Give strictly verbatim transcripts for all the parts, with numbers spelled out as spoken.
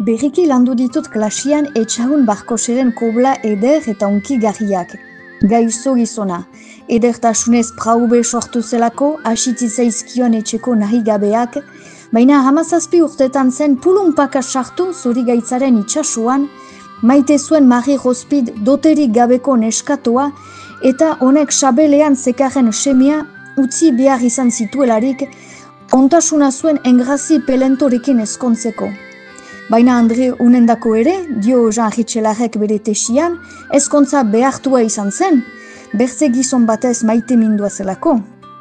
Berriki landu ditut klasian Etxahun Barkoseren kobla eder eta unkigarriak. Gaizo gizona, edertasunez praube sortu zelako, asititzaizkion etxeko nahi gabeak, baina hamazazpi urtetan zen pulunpaka sartu zuri gaitzaren itxasuan, maite zuen Mari Rospid doterik gabeko neskatoa eta honek sabelean zekarren semia utzi behar izan zituelarik, ontasuna zuen engrazi pelentorekin ezkontzeko. Baina Andre unendako ere, dio Jean Ritxelarrek bere tesian, ezkontza behartua izan zen, bertze gizon batez maite mindua zelako.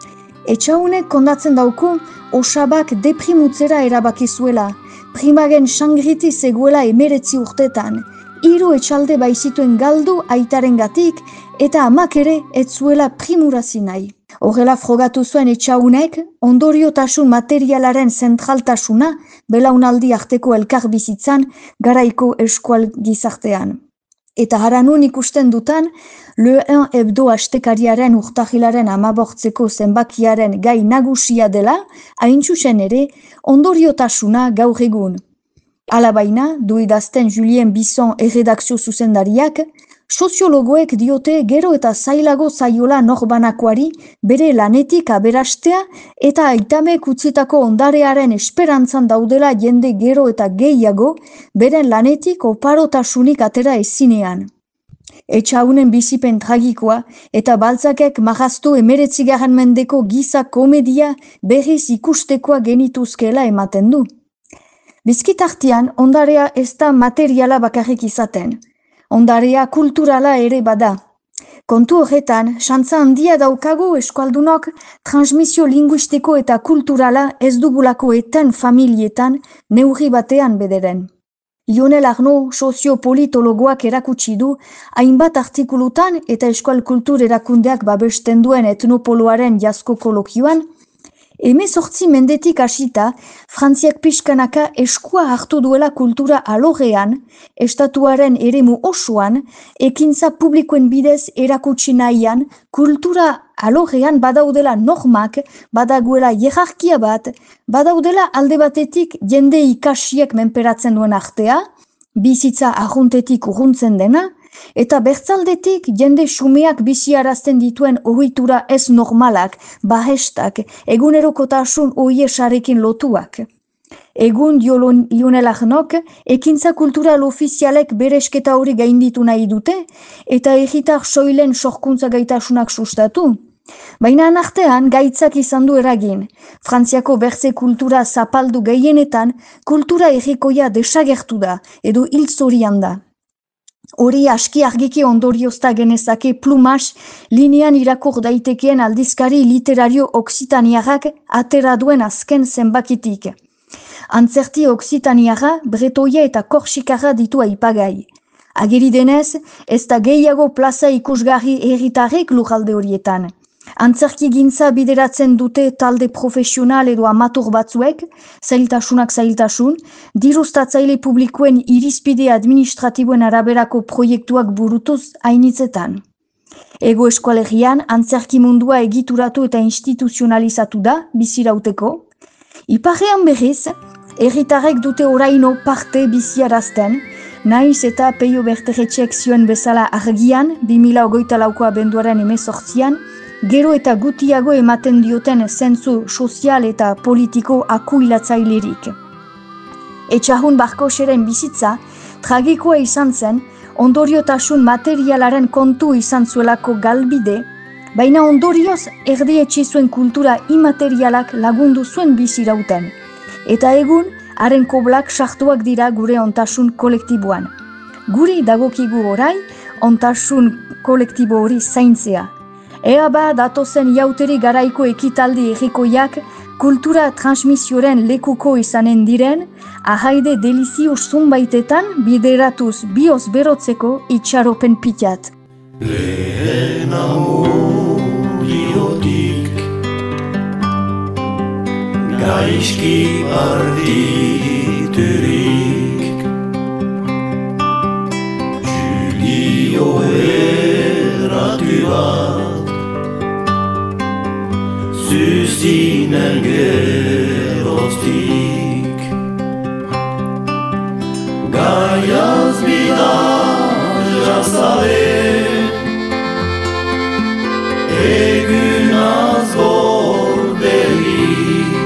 Etxaunek kondatzen dauku, osabak deprimutzera erabaki zuela, primagen sangriti zegoela emeretzi urtetan, hiru etxalde baizituen galdu aitarengatik eta amak ere ez zuela primurazi nahi. Horrela frogatu zuen Etxaunek, ondoriotasun materialaren zentraltasuna belaunaldi arteko elkar bizitzan garaiko eskual gizartean. Eta haranun ikusten dutan, Le un Hebdo astekariaren urtahilaren amabortzeko zenbakiaren gai nagusia dela, hain zuzen ere, ondoriotasuna gaur egun. Alabaina, du idazten Julien Bisson erredakzio zuzendariak, soziologoek diote gero eta zailago zaiola norbanakoari bere lanetik aberastea eta aitamek utzitako ondarearen esperantzan daudela jende gero eta gehiago beren lanetik oparotasunik atera ezinean. Etxaunen bizipen tragikoa eta Balzacek marraztu emeretzigarren mendeko giza komedia berriz ikustekoa genituzkela ematen du. Bizkitartian, ondarea ez da materiala bakarrik izaten. Ondarea kulturala ere bada. Kontu horretan, xantza handia daukagu eskualdunok transmisio linguistiko eta kulturala ez dugulako eten familietan neurri batean bederen. Lionel Arnaud soziopolitologoak erakutsi du hainbat artikulutan eta eskual kultur erakundeak babesten duen etnopoloaren jasko kolokioan, hemezortzi mendetik hasita, Frantziak pixkanaka eskua hartu duela kultura alorrean, estatuaren eremu osoan, ekintza publikoen bidez erakutsi nahian, kultura alorrean badaudela normak, badagoela hierarkia bat, badaudela alde batetik jende ikasiek menperatzen duen artea, bizitza arruntetik urruntzen dena, eta bertzaldetik jende xumeak biziarazten dituen ohitura ez normalak, bahestak, egunerokotasun oiesarekin lotuak. Egun Lionel Arnaudk ekintza kultural ofizialek beresketa hori gainditu nahi dute eta egitar soilen sorkuntza gaitasunak sustatu. Baina artean gaitzak izan du eragin. Frantziako bertze kultura zapaldu gehienetan kultura errikoia desagertu da edo hil zorian da. Hori aski argiki ondoriozta genezake Plumas linean irakur daitekeen aldizkari literario oksitaniarrak atera duen azken zenbakitik. Antzerti oksitaniarra, bretoia eta korsikarra ditu aipagai. Ageri denez, ez da gehiago plaza ikusgarri herritarrek lurralde horietan. Antzerki gintza bideratzen dute talde profesional edo amator batzuek, zailtasunak zailtasun, dirustatzaile publikoen irizpide administratiboen araberako proiektuak burutuz hainitzetan. Ego eskualerian antzerki mundua egituratu eta instituzionalizatu da, bizirauteko. Iparrean berriz, herritarrek dute oraino parte biziarazten, naiz eta Peio Berteretxek zioen bezala argian, bi mila hogeita lauko abenduaren hemezortzian, gero eta gutiago ematen dioten zentzu sozial eta politiko akuilatzailerik. Etxahun Barkoseren bizitza tragikoa izan zen, ondoriotasun materialaren kontu izan zuelako galbide, baina ondorioz erdietsi zuen kultura imaterialak lagundu zuen bizirauten. Eta egun, haren koblak sartuak dira gure ontasun kolektiboan. Guri dagokigu orai, ontasun kolektibo hori zaintzea. Ea ba datozen jauteri garaiko ekitaldi errikoiak kultura transmisioren lekuko izanen diren, ahaide delizio zunbaitetan bideratuz bioz berotzeko itxaropen pitat. Lehen amodiotik gaizki arditurik Julio erratu bat zuzinen geroztik Baiaz bidar jazale Egunaz gordelik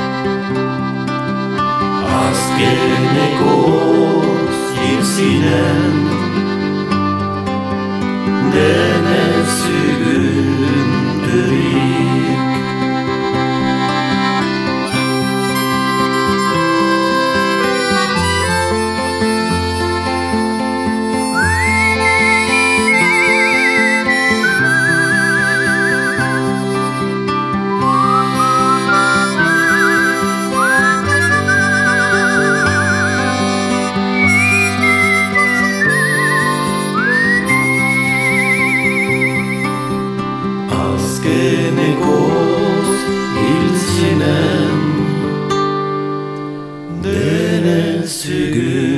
Azkenekoz hil ziren Denez zügündurik Azkenekoz hil zinen Denez zügündurik